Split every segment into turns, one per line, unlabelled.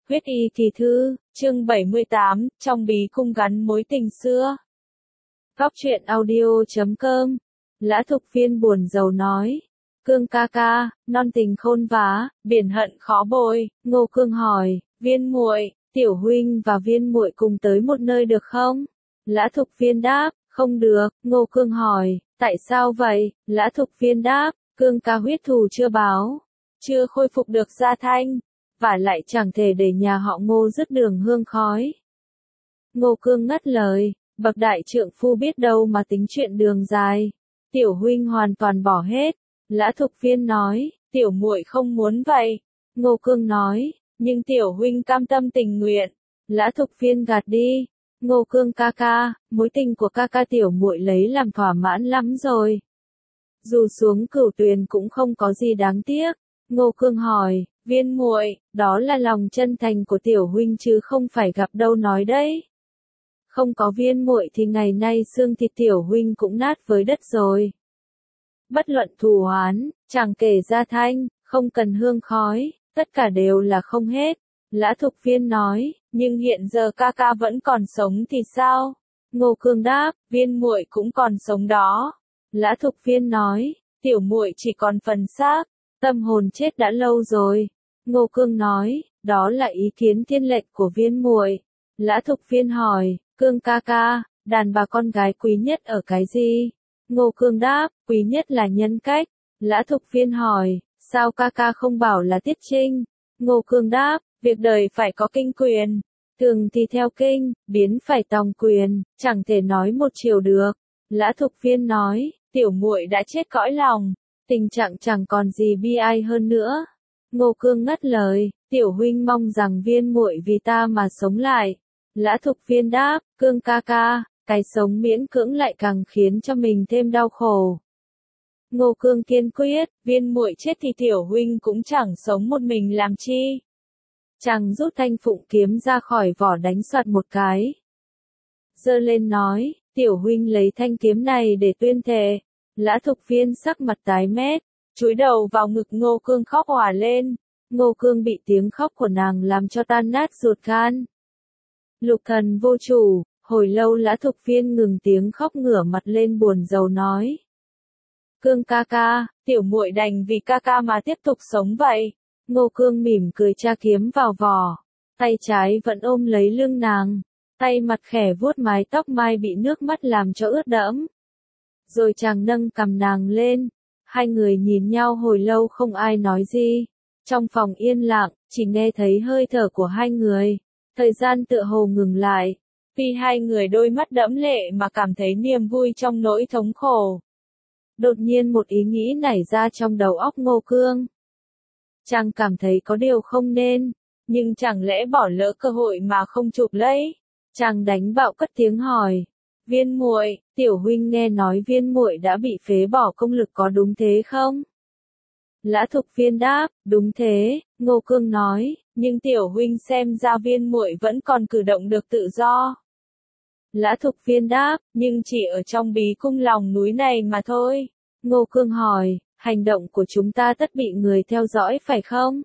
Huyết y kỳ thư, chương 78, trong bí cung gắn mối tình xưa. Góc truyện audio.com. Lã Thục Phiên buồn rầu nói. Cương ca ca, non tình khôn vá, biển hận khó bồi. Ngô Cương hỏi, Viên muội, tiểu huynh và Viên muội cùng tới một nơi được không? Lã Thục Phiên đáp, không được. Ngô Cương hỏi, tại sao vậy? Lã Thục Phiên đáp, Cương ca huyết thù chưa báo, chưa khôi phục được gia thanh, và lại chẳng thể để nhà họ Ngô dứt đường hương khói. Ngô Cương ngắt lời, bậc đại trượng phu biết đâu mà tính chuyện đường dài. Tiểu huynh hoàn toàn bỏ hết. Lã Thục Phiên nói, tiểu muội không muốn vậy. Ngô Cương nói, nhưng tiểu huynh cam tâm tình nguyện. Lã Thục Phiên gạt đi. Ngô Cương ca ca, mối tình của ca ca tiểu muội lấy làm thỏa mãn lắm rồi. Dù xuống Cửu Tuyền cũng không có gì đáng tiếc. Ngô Cương hỏi, Viên muội, đó là lòng chân thành của tiểu huynh chứ không phải gặp đâu nói đấy. Không có Viên muội thì ngày nay xương thịt tiểu huynh cũng nát với đất rồi. Bất luận thù oán, chẳng kể gia thanh, không cần hương khói, tất cả đều là không hết. Lã Thục Phiên nói, nhưng hiện giờ ca ca vẫn còn sống thì sao? Ngô Cương đáp, Viên muội cũng còn sống đó. Lã Thục Phiên nói, tiểu muội chỉ còn phần xác, tâm hồn chết đã lâu rồi. Ngô Cương nói, đó là ý kiến thiên lệch của Viên muội. Lã Thục Phiên hỏi, Cương ca ca, đàn bà con gái quý nhất ở cái gì? Ngô Cương đáp, quý nhất là nhân cách. Lã Thục Phiên hỏi, sao ca ca không bảo là tiết trinh? Ngô Cương đáp, việc đời phải có kinh quyền. Thường thì theo kinh, biến phải tòng quyền, chẳng thể nói một chiều được. Lã Thục Phiên nói, tiểu muội đã chết cõi lòng, tình trạng chẳng còn gì bi ai hơn nữa. Ngô Cương ngắt lời, tiểu huynh mong rằng Viên muội vì ta mà sống lại. Lã Thục Phiên đáp, Cương ca ca, cái sống miễn cưỡng lại càng khiến cho mình thêm đau khổ. Ngô Cương kiên quyết, Viên muội chết thì tiểu huynh cũng chẳng sống một mình làm chi. Chàng rút thanh phụng kiếm ra khỏi vỏ đánh soạt một cái. Giơ lên nói, tiểu huynh lấy thanh kiếm này để tuyên thệ. Lã Thục Phiên sắc mặt tái mét, chúi đầu vào ngực Ngô Cương khóc òa lên. Ngô Cương bị tiếng khóc của nàng làm cho tan nát ruột gan. Lục thần vô chủ, hồi lâu Lã Thục Phiên ngừng tiếng khóc ngửa mặt lên buồn rầu nói. Cương ca ca, tiểu muội đành vì ca ca mà tiếp tục sống vậy. Ngô Cương mỉm cười tra kiếm vào vỏ, tay trái vẫn ôm lấy lưng nàng, tay mặt khẽ vuốt mái tóc mai bị nước mắt làm cho ướt đẫm. Rồi chàng nâng cằm nàng lên, hai người nhìn nhau hồi lâu không ai nói gì. Trong phòng yên lặng, chỉ nghe thấy hơi thở của hai người, thời gian tựa hồ ngừng lại, vì hai người đôi mắt đẫm lệ mà cảm thấy niềm vui trong nỗi thống khổ. Đột nhiên một ý nghĩ nảy ra trong đầu óc Ngô Cương. Chàng cảm thấy có điều không nên, nhưng chẳng lẽ bỏ lỡ cơ hội mà không chụp lấy. Chàng đánh bạo cất tiếng hỏi, Viên muội, tiểu huynh nghe nói Viên muội đã bị phế bỏ công lực có đúng thế không? Lã Thục Phiên đáp, đúng thế. Ngô Cương nói, nhưng tiểu huynh xem ra Viên muội vẫn còn cử động được tự do. Lã Thục Phiên đáp, nhưng chỉ ở trong bí cung lòng núi này mà thôi. Ngô Cương hỏi, hành động của chúng ta tất bị người theo dõi phải không?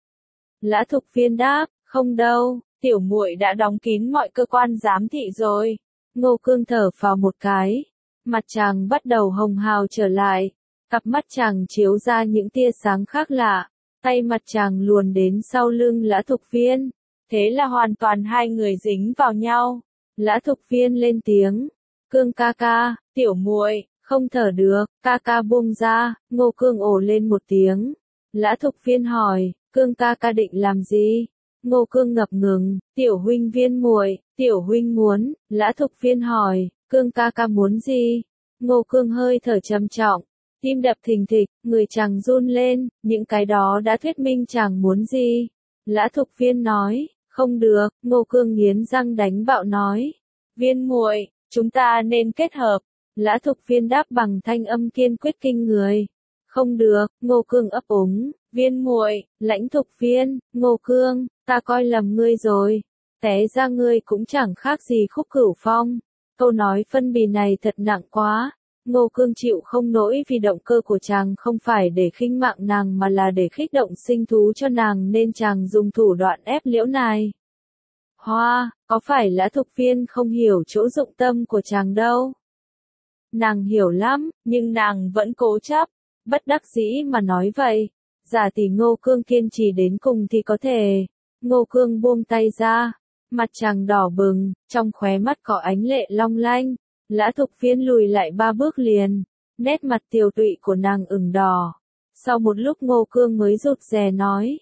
Lã Thục Phiên đáp, không đâu, tiểu muội đã đóng kín mọi cơ quan giám thị rồi. Ngô Cương thở phào một cái, mặt chàng bắt đầu hồng hào trở lại, cặp mắt chàng chiếu ra những tia sáng khác lạ, tay mặt chàng luồn đến sau lưng Lã Thục Phiên, thế là hoàn toàn hai người dính vào nhau. Lã Thục Phiên lên tiếng, Cương ca ca, tiểu muội không thở được, ca ca buông ra. Ngô Cương ồ lên một tiếng. Lã Thục Phiên hỏi, Cương ca ca định làm gì? Ngô Cương ngập ngừng, tiểu huynh Viên muội, tiểu huynh muốn. Lã Thục Phiên hỏi, Cương ca ca muốn gì? Ngô Cương hơi thở trầm trọng, tim đập thình thịch, người chàng run lên, những cái đó đã thuyết minh chàng muốn gì? Lã Thục Phiên nói, không được. Ngô Cương nghiến răng đánh bạo nói, Viên muội, chúng ta nên kết hợp. Lã Thục Phiên đáp bằng thanh âm kiên quyết kinh người. Không được. Ngô Cương ấp úng, Viên muội, Lãnh Thục Phiên, Ngô Cương, ta coi lầm ngươi rồi. Té ra ngươi cũng chẳng khác gì Khúc Cửu Phong. Câu nói phân bì này thật nặng quá. Ngô Cương chịu không nổi vì động cơ của chàng không phải để khinh mạng nàng mà là để khích động sinh thú cho nàng nên chàng dùng thủ đoạn ép Liễu Nài. Hoa, có phải Lã Thục Viên không hiểu chỗ dụng tâm của chàng đâu? Nàng hiểu lắm, nhưng nàng vẫn cố chấp, bất đắc dĩ mà nói vậy. Giả tỷ Ngô Cương kiên trì đến cùng thì có thể. Ngô Cương buông tay ra, mặt chàng đỏ bừng, trong khóe mắt có ánh lệ long lanh. Lã Thục Viên lùi lại 3 bước liền, nét mặt tiều tụy của nàng ửng đỏ. Sau một lúc Ngô Cương mới rụt rè nói,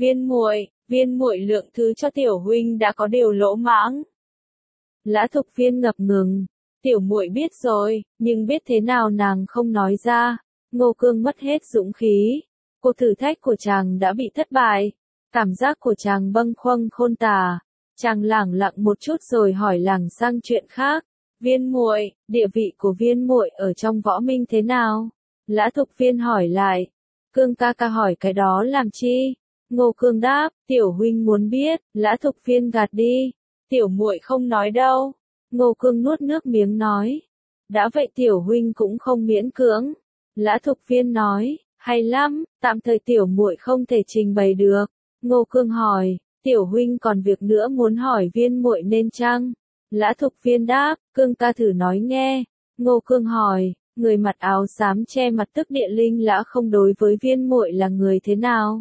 viên muội lượng thứ cho tiểu huynh đã có điều lỗ mãng. Lã Thục Viên ngập ngừng, tiểu muội biết rồi, nhưng biết thế nào nàng không nói ra. Ngô Cương mất hết dũng khí, cuộc thử thách của chàng đã bị thất bại, cảm giác của chàng bâng khuâng khôn tả. Chàng lẳng lặng một chút rồi hỏi lảng sang chuyện khác. Viên muội, địa vị của viên muội ở trong võ minh thế nào? Lã Thục Viên hỏi lại. Cương ca ca hỏi cái đó làm chi? Ngô Cương đáp, tiểu huynh muốn biết. Lã Thục Viên gạt đi. Tiểu muội không nói đâu. Ngô Cương nuốt nước miếng nói. Đã vậy tiểu huynh cũng không miễn cưỡng. Lã Thục Viên nói, hay lắm, tạm thời tiểu muội không thể trình bày được. Ngô Cương hỏi, tiểu huynh còn việc nữa muốn hỏi viên muội nên chăng? Lã Thục Viên đáp, Cương ca thử nói nghe. Ngô Cương hỏi, người mặc áo xám che mặt tức địa linh Lã không đối với viên muội là người thế nào?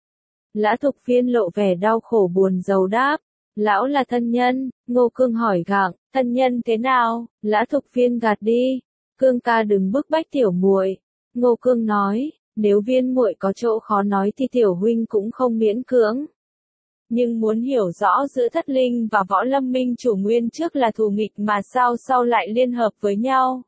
Lã Thục Viên lộ vẻ đau khổ buồn rầu đáp, lão là thân nhân. Ngô Cương hỏi gặng, thân nhân thế nào? Lã Thục Viên gạt đi. Cương ca đừng bức bách tiểu muội. Ngô Cương nói, nếu viên muội có chỗ khó nói thì tiểu huynh cũng không miễn cưỡng. Nhưng muốn hiểu rõ giữa Thất Linh và Võ Lâm Minh chủ nguyên trước là thù nghịch mà sao sau lại liên hợp với nhau.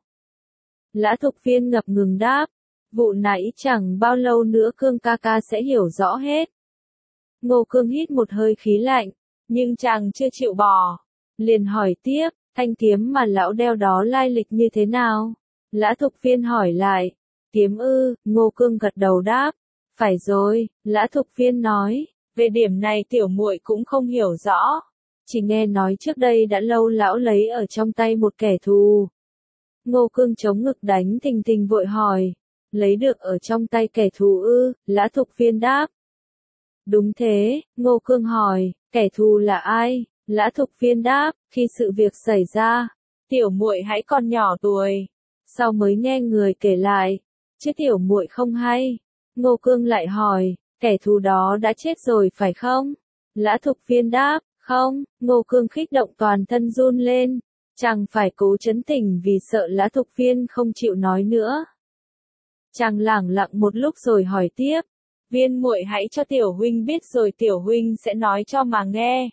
Lã Thục Viên ngập ngừng đáp, vụ nãy chẳng bao lâu nữa Cương ca ca sẽ hiểu rõ hết. Ngô Cương hít một hơi khí lạnh, nhưng chàng chưa chịu bỏ. Liền hỏi tiếp, thanh kiếm mà lão đeo đó lai lịch như thế nào? Lã Thục Viên hỏi lại, kiếm ư? Ngô Cương gật đầu đáp, phải rồi. Lã Thục Viên nói, về điểm này tiểu muội cũng không hiểu rõ. Chỉ nghe nói trước đây đã lâu lão lấy ở trong tay một kẻ thù. Ngô Cương chống ngực đánh thình thình vội hỏi, lấy được ở trong tay kẻ thù ư? Lã Thục Viên đáp. Đúng thế. Ngô Cương hỏi, kẻ thù là ai? Lã Thục Viên đáp, khi sự việc xảy ra, tiểu muội hãy còn nhỏ tuổi, sau mới nghe người kể lại, chứ tiểu muội không hay. Ngô Cương lại hỏi, kẻ thù đó đã chết rồi phải không? Lã Thục Viên đáp, không. Ngô Cương khích động toàn thân run lên, chàng phải cố trấn tĩnh vì sợ Lã Thục Viên không chịu nói nữa. Chàng lẳng lặng một lúc rồi hỏi tiếp, viên muội hãy cho tiểu huynh biết rồi tiểu huynh sẽ nói cho mà nghe.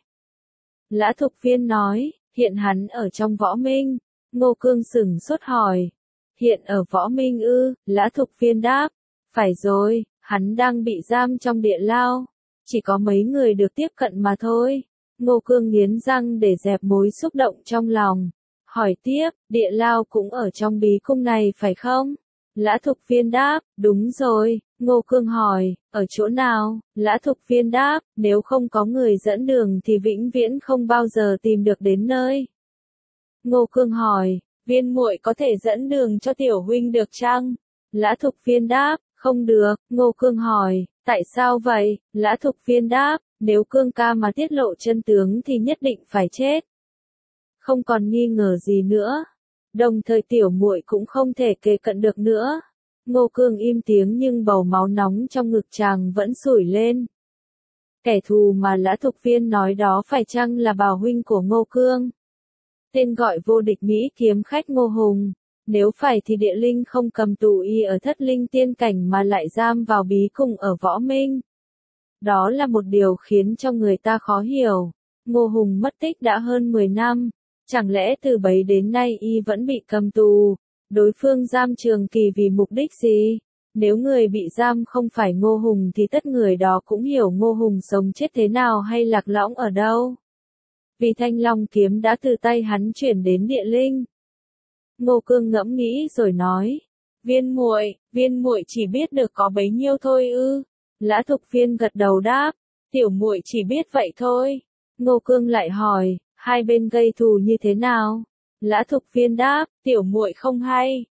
Lã Thục Viên nói, hiện hắn ở trong võ minh. Ngô Cương sửng sốt hỏi, hiện ở võ minh ư? Lã Thục Viên đáp, phải rồi, hắn đang bị giam trong địa lao, chỉ có mấy người được tiếp cận mà thôi. Ngô Cương nghiến răng để dẹp mối xúc động trong lòng, hỏi tiếp, địa lao cũng ở trong bí cung này phải không? Lã Thục Viên đáp, đúng rồi. Ngô Cương hỏi, ở chỗ nào? Lã Thục Viên đáp, nếu không có người dẫn đường thì vĩnh viễn không bao giờ tìm được đến nơi. Ngô Cương hỏi, viên muội có thể dẫn đường cho tiểu huynh được chăng? Lã Thục Viên đáp, không được. Ngô Cương hỏi, tại sao vậy? Lã Thục Viên đáp, nếu Cương ca mà tiết lộ chân tướng thì nhất định phải chết. Không còn nghi ngờ gì nữa. Đồng thời tiểu muội cũng không thể kề cận được nữa. Ngô Cương im tiếng nhưng bầu máu nóng trong ngực chàng vẫn sủi lên. Kẻ thù mà Lã Thục Viên nói đó phải chăng là bào huynh của Ngô Cương? Tên gọi vô địch Mỹ kiếm khách Ngô Hùng. Nếu phải thì địa linh không cầm tù y ở Thất Linh tiên cảnh mà lại giam vào bí cung ở võ minh. Đó là một điều khiến cho người ta khó hiểu. Ngô Hùng mất tích đã hơn 10 năm. Chẳng lẽ từ bấy đến nay y vẫn bị cầm tù? Đối phương giam Trường Kỳ vì mục đích gì? Nếu người bị giam không phải Ngô Hùng thì tất người đó cũng hiểu Ngô Hùng sống chết thế nào hay lạc lõng ở đâu. Vì Thanh Long kiếm đã từ tay hắn chuyển đến địa linh. Ngô Cương ngẫm nghĩ rồi nói, viên muội chỉ biết được có bấy nhiêu thôi ư? Lã Thục Viên gật đầu đáp, tiểu muội chỉ biết vậy thôi. Ngô Cương lại hỏi, hai bên gây thù như thế nào? Lã Thục Viên đáp, tiểu muội không hay,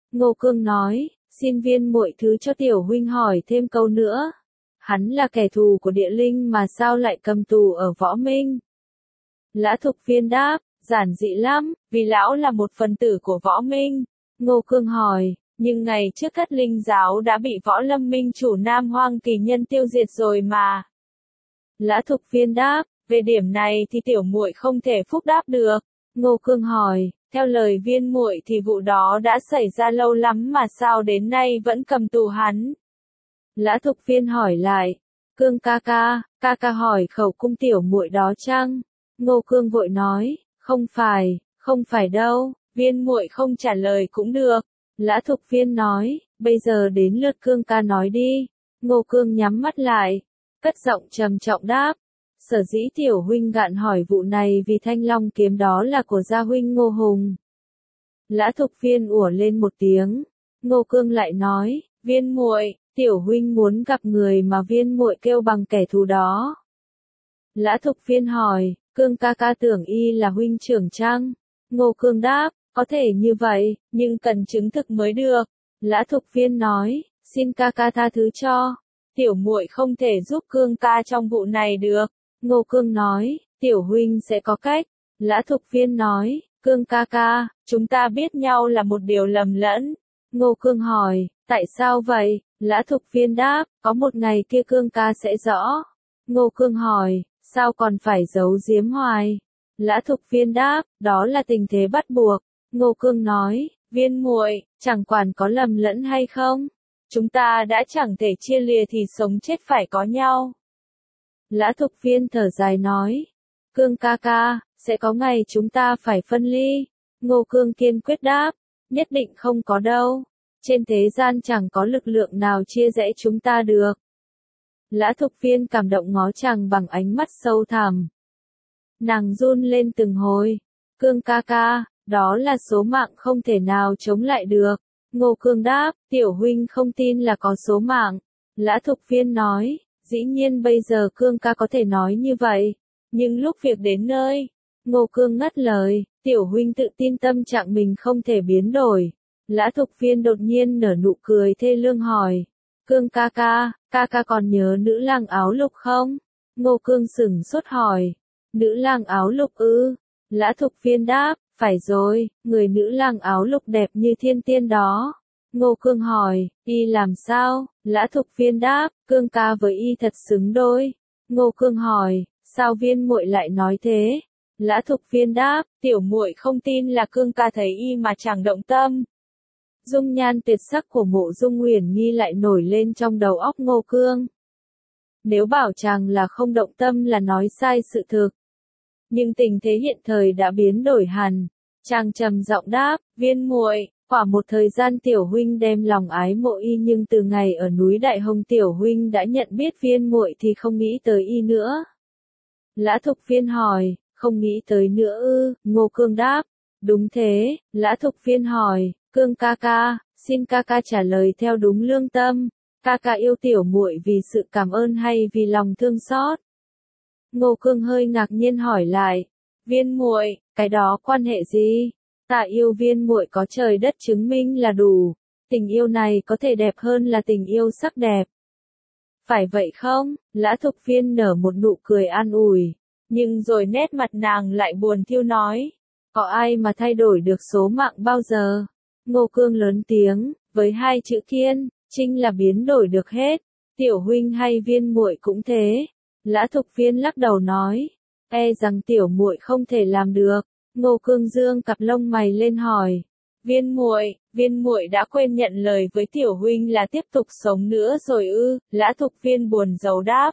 Ngô Cương nói, xin viên muội thứ cho tiểu huynh hỏi thêm câu nữa. Hắn là kẻ thù của địa linh mà sao lại cầm tù ở Võ Minh? Lã Thục Phiên đáp, giản dị lắm, vì lão là một phần tử của Võ Minh. Ngô Cương hỏi, nhưng ngày trước Thất Linh giáo đã bị Võ Lâm Minh chủ Nam Hoang Kỳ Nhân tiêu diệt rồi mà. Lã Thục Phiên đáp, về điểm này thì tiểu muội không thể phúc đáp được. Ngô Cương hỏi, theo lời viên muội thì vụ đó đã xảy ra lâu lắm mà sao đến nay vẫn cầm tù hắn? Lã Thục Phiên hỏi lại, Cương ca ca hỏi khẩu cung tiểu muội đó chăng? Ngô Cương vội nói, không phải đâu, viên muội không trả lời cũng được. Lã Thục Phiên nói, bây giờ đến lượt Cương ca nói đi. Ngô Cương nhắm mắt lại, cất giọng trầm trọng đáp, sở dĩ tiểu huynh gạn hỏi vụ này vì thanh long kiếm đó là của gia huynh Ngô Hùng. Lã Thục Phiên ủa lên một tiếng, Ngô Cương lại nói, viên muội, tiểu huynh muốn gặp người mà viên muội kêu bằng kẻ thù đó. Lã Thục Phiên hỏi, Cương ca ca tưởng y là huynh trưởng chăng? Ngô Cương đáp, có thể như vậy, nhưng cần chứng thực mới được. Lã Thục Phiên nói, xin ca ca tha thứ cho, tiểu muội không thể giúp Cương ca trong vụ này được. Ngô Cương nói, tiểu huynh sẽ có cách. Lã Thục Phiên nói, Cương ca, chúng ta biết nhau là một điều lầm lẫn. Ngô Cương hỏi, tại sao vậy? Lã Thục Phiên đáp, có một ngày kia Cương ca sẽ rõ. Ngô Cương hỏi, sao còn phải giấu giếm hoài? Lã Thục Phiên đáp, đó là tình thế bắt buộc. Ngô Cương nói, viên muội, chẳng quản có lầm lẫn hay không, chúng ta đã chẳng thể chia lìa thì sống chết phải có nhau. Lã Thục Phiên thở dài nói, Cương ca, sẽ có ngày chúng ta phải phân ly. Ngô Cương kiên quyết đáp, nhất định không có đâu. Trên thế gian chẳng có lực lượng nào chia rẽ chúng ta được. Lã Thục Phiên cảm động ngó chàng bằng ánh mắt sâu thẳm. Nàng run lên từng hồi. Cương ca, đó là số mạng không thể nào chống lại được. Ngô Cương đáp, tiểu huynh không tin là có số mạng. Lã Thục Phiên nói, dĩ nhiên bây giờ Cương ca có thể nói như vậy. Nhưng lúc việc đến nơi, Ngô Cương ngắt lời, tiểu huynh tự tin tâm trạng mình không thể biến đổi. Lã Thục Phiên đột nhiên nở nụ cười thê lương hỏi, Cương ca còn nhớ nữ lang áo lục không? Ngô Cương sửng sốt hỏi, nữ lang áo lục ư? Lã Thục Phiên đáp, phải rồi, người nữ lang áo lục đẹp như thiên tiên đó. Ngô Cương hỏi, y làm sao? Lã Thục Phiên đáp, Cương ca với y thật xứng đôi. Ngô Cương hỏi, sao viên muội lại nói thế? Lã Thục Phiên đáp, tiểu muội không tin là Cương ca thấy y mà chẳng động tâm. Dung nhan tuyệt sắc của Mộ Dung Huyền Nghi lại nổi lên trong đầu óc Ngô Cương. Nếu bảo chàng là không động tâm là nói sai sự thực. Nhưng tình thế hiện thời đã biến đổi hẳn. Chàng trầm giọng đáp, viên muội, quả một thời gian tiểu huynh đem lòng ái mộ y nhưng từ ngày ở núi Đại Hồng tiểu huynh đã nhận biết viên muội thì không nghĩ tới y nữa. Lã Thục Phiên hỏi, không nghĩ tới nữa ư? Ngô Cương đáp, đúng thế. Lã Thục Phiên hỏi, Cương ca, xin ca trả lời theo đúng lương tâm. Ca yêu tiểu muội vì sự cảm ơn hay vì lòng thương xót? Ngô Cương hơi ngạc nhiên hỏi lại, viên muội, cái đó quan hệ gì? Ta yêu viên muội có trời đất chứng minh là đủ. Tình yêu này có thể đẹp hơn là tình yêu sắc đẹp. Phải vậy không? Lã Thục Phiên nở một nụ cười an ủi. Nhưng rồi nét mặt nàng lại buồn thiêu nói, có ai mà thay đổi được số mạng bao giờ? Ngô Cương lớn tiếng, với hai chữ kiên, trinh là biến đổi được hết. Tiểu huynh hay viên muội cũng thế. Lã Thục Phiên lắc đầu nói, rằng tiểu muội không thể làm được. Ngô Cương dương cặp lông mày lên hỏi, viên muội đã quên nhận lời với tiểu huynh là tiếp tục sống nữa rồi ư? Lã Thục Phiên buồn rầu đáp,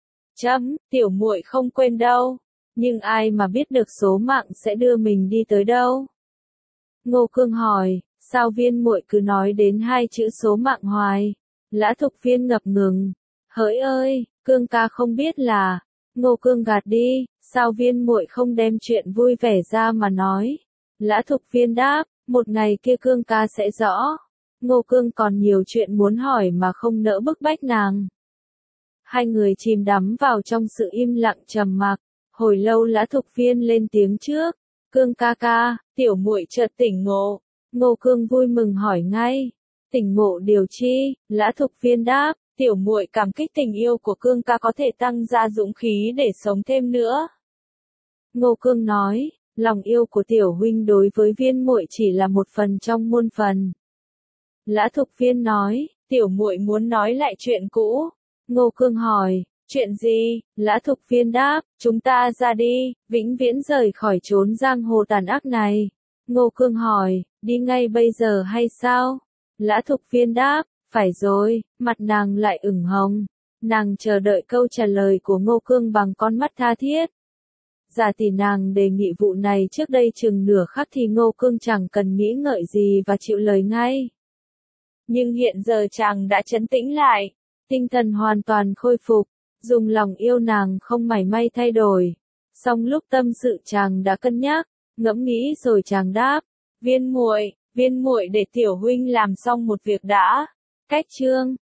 tiểu muội không quên đâu, nhưng ai mà biết được số mạng sẽ đưa mình đi tới đâu? Ngô Cương hỏi, sao viên muội cứ nói đến hai chữ số mạng hoài? Lã Thục Phiên ngập ngừng, hỡi ơi, Cương ca không biết là. Ngô Cương gạt đi, sao viên muội không đem chuyện vui vẻ ra mà nói? Lã Thục Phiên đáp, một ngày kia Cương ca sẽ rõ. Ngô Cương còn nhiều chuyện muốn hỏi mà không nỡ bức bách nàng. Hai người chìm đắm vào trong sự im lặng trầm mặc. Hồi lâu Lã Thục Phiên lên tiếng trước, Cương ca, tiểu muội chợt tỉnh ngộ. Ngô Cương vui mừng hỏi ngay. Tỉnh ngộ điều chi? Lã Thục Viên đáp, tiểu muội cảm kích tình yêu của Cương ca có thể tăng gia dũng khí để sống thêm nữa. Ngô Cương nói, lòng yêu của tiểu huynh đối với Viên muội chỉ là một phần trong muôn phần. Lã Thục Viên nói, tiểu muội muốn nói lại chuyện cũ. Ngô Cương hỏi, chuyện gì? Lã Thục Viên đáp, chúng ta ra đi, vĩnh viễn rời khỏi chốn giang hồ tàn ác này. Ngô Cương hỏi, đi ngay bây giờ hay sao? Lã Thục Viên đáp, phải rồi, mặt nàng lại ửng hồng. Nàng chờ đợi câu trả lời của Ngô Cương bằng con mắt tha thiết. Giả tỷ nàng đề nghị vụ này trước đây chừng nửa khắc thì Ngô Cương chẳng cần nghĩ ngợi gì và chịu lời ngay. Nhưng hiện giờ chàng đã trấn tĩnh lại, tinh thần hoàn toàn khôi phục, dùng lòng yêu nàng không mảy may thay đổi. Song lúc tâm sự chàng đã cân nhắc, ngẫm nghĩ rồi chàng đáp, viên muội để tiểu huynh làm xong một việc đã. Cách chương